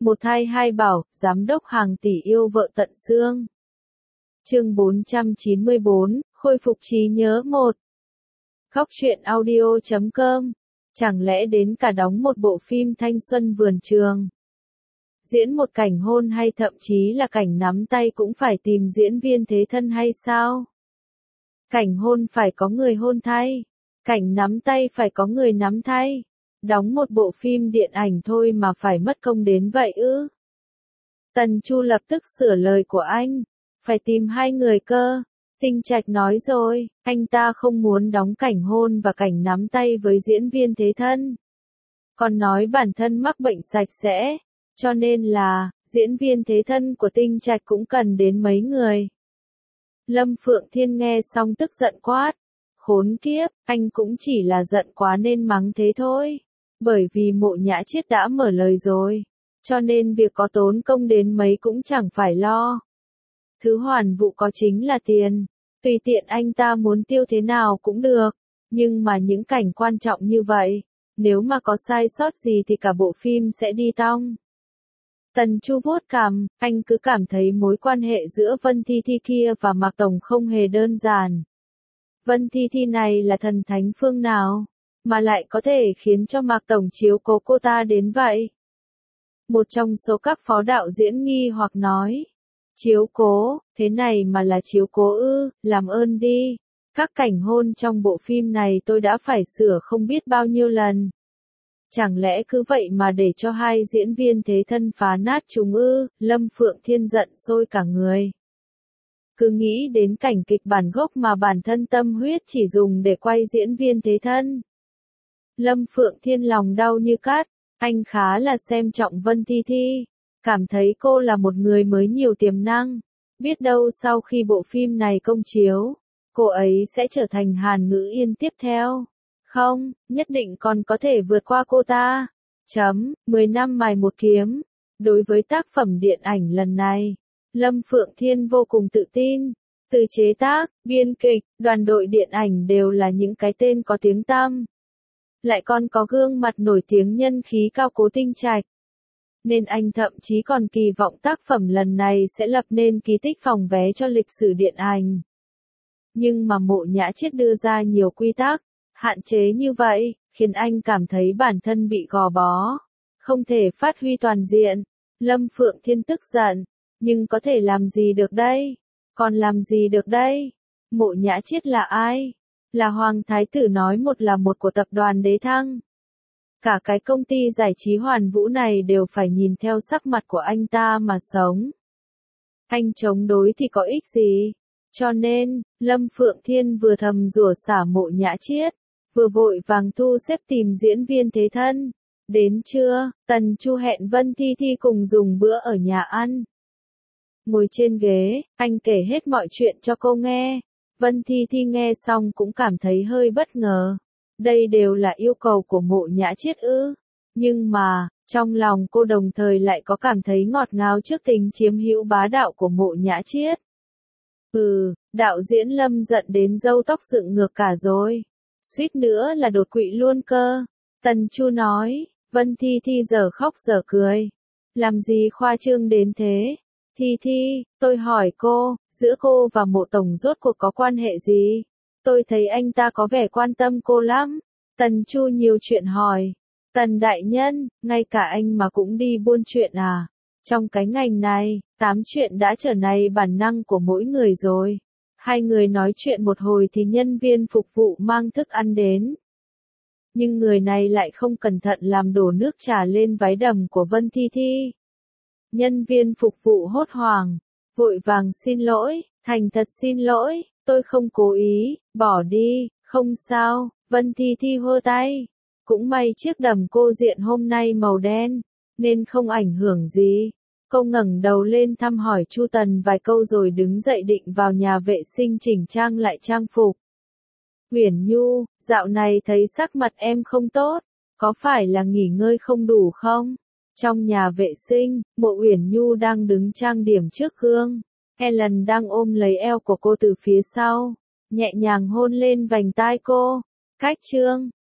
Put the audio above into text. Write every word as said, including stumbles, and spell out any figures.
Một thai hai bảo, giám đốc hàng tỷ yêu vợ tận xương. Chương bốn trăm chín mươi bốn, khôi phục trí nhớ một. Khóc chuyện audio chấm com. Chẳng lẽ đến cả đóng một bộ phim thanh xuân vườn trường, diễn một cảnh hôn hay thậm chí là cảnh nắm tay cũng phải tìm diễn viên thế thân hay sao? Cảnh hôn phải có người hôn thay, cảnh nắm tay phải có người nắm thay. Đóng một bộ phim điện ảnh thôi mà phải mất công đến vậy ư? Tần Chu lập tức sửa lời của anh. Phải tìm hai người cơ. Tinh Trạch nói rồi, anh ta không muốn đóng cảnh hôn và cảnh nắm tay với diễn viên thế thân. Còn nói bản thân mắc bệnh sạch sẽ, cho nên là, diễn viên thế thân của Tinh Trạch cũng cần đến mấy người. Lâm Phượng Thiên nghe xong tức giận quát. Khốn kiếp, anh cũng chỉ là giận quá nên mắng thế thôi. Bởi vì Mộ Nhã Chiết đã mở lời rồi, cho nên việc có tốn công đến mấy cũng chẳng phải lo. Thứ hoàn vụ có chính là tiền, tùy tiện anh ta muốn tiêu thế nào cũng được, nhưng mà những cảnh quan trọng như vậy, nếu mà có sai sót gì thì cả bộ phim sẽ đi tong. Tần Chu vuốt cằm, anh cứ cảm thấy mối quan hệ giữa Vân Thi Thi kia và Mạc Tổng không hề đơn giản. Vân Thi Thi này là thần thánh phương nào, mà lại có thể khiến cho Mạc Tổng chiếu cố cô ta đến vậy? Một trong số các phó đạo diễn nghi hoặc nói. Chiếu cố, thế này mà là chiếu cố ư, làm ơn đi. Các cảnh hôn trong bộ phim này tôi đã phải sửa không biết bao nhiêu lần. Chẳng lẽ cứ vậy mà để cho hai diễn viên thế thân phá nát chúng ư? Lâm Phượng Thiên giận sôi cả người. Cứ nghĩ đến cảnh kịch bản gốc mà bản thân tâm huyết chỉ dùng để quay diễn viên thế thân. Lâm Phượng Thiên lòng đau như cát, anh khá là xem trọng Vân Thi Thi, cảm thấy cô là một người mới nhiều tiềm năng, biết đâu sau khi bộ phim này công chiếu, cô ấy sẽ trở thành Hàn Ngữ Yên tiếp theo. Không, nhất định còn có thể vượt qua cô ta. Chấm, mười năm mài một kiếm. Đối với tác phẩm điện ảnh lần này, Lâm Phượng Thiên vô cùng tự tin. Từ chế tác, biên kịch, đoàn đội điện ảnh đều là những cái tên có tiếng tăm. Lại còn có gương mặt nổi tiếng nhân khí cao Cố Tinh Trạch. Nên anh thậm chí còn kỳ vọng tác phẩm lần này sẽ lập nên kỳ tích phòng vé cho lịch sử điện ảnh. Nhưng mà Mộ Nhã Chiết đưa ra nhiều quy tắc, hạn chế như vậy, khiến anh cảm thấy bản thân bị gò bó, không thể phát huy toàn diện. Lâm Phượng Thiên tức giận, nhưng có thể làm gì được đây? Còn làm gì được đây? Mộ Nhã Chiết là ai? Là Hoàng Thái Tử nói một là một của tập đoàn Đế Thăng. Cả cái công ty giải trí Hoàn Vũ này đều phải nhìn theo sắc mặt của anh ta mà sống. Anh chống đối thì có ích gì? Cho nên, Lâm Phượng Thiên vừa thầm rủa xả Mộ Nhã Chiết, vừa vội vàng thu xếp tìm diễn viên thế thân. Đến trưa, Tần Chu hẹn Vân Thi Thi cùng dùng bữa ở nhà ăn. Ngồi trên ghế, anh kể hết mọi chuyện cho cô nghe. Vân Thi Thi nghe xong cũng cảm thấy hơi bất ngờ. Đây đều là yêu cầu của Mộ Nhã Chiết ư? Nhưng mà, trong lòng cô đồng thời lại có cảm thấy ngọt ngào trước tình chiếm hữu bá đạo của Mộ Nhã Chiết. Ừ, đạo diễn Lâm giận đến râu tóc dựng ngược cả rồi. Suýt nữa là đột quỵ luôn cơ. Tần Chu nói, Vân Thi Thi giờ khóc giờ cười. Làm gì khoa trương đến thế? Thi Thi, tôi hỏi cô, giữa cô và Mộ Tổng rốt cuộc có quan hệ gì? Tôi thấy anh ta có vẻ quan tâm cô lắm. Tần Chu nhiều chuyện hỏi. Tần đại nhân, ngay cả anh mà cũng đi buôn chuyện à? Trong cái ngành này, tám chuyện đã trở thành bản năng của mỗi người rồi. Hai người nói chuyện một hồi thì nhân viên phục vụ mang thức ăn đến. Nhưng người này lại không cẩn thận làm đổ nước trà lên váy đầm của Vân Thi Thi. Nhân viên phục vụ hốt hoảng, vội vàng xin lỗi, thành thật xin lỗi, tôi không cố ý, bỏ đi, không sao. Vân Thi Thi hơ tay. Cũng may chiếc đầm cô diện hôm nay màu đen, nên không ảnh hưởng gì. Cô ngẩng đầu lên thăm hỏi Chu Tần vài câu rồi đứng dậy định vào nhà vệ sinh chỉnh trang lại trang phục. Uyển Nhu, dạo này thấy sắc mặt em không tốt, có phải là nghỉ ngơi không đủ không? Trong nhà vệ sinh, Mộ Uyển Nhu đang đứng trang điểm trước gương. Helen đang ôm lấy eo của cô từ phía sau, nhẹ nhàng hôn lên vành tai cô. Cách trương,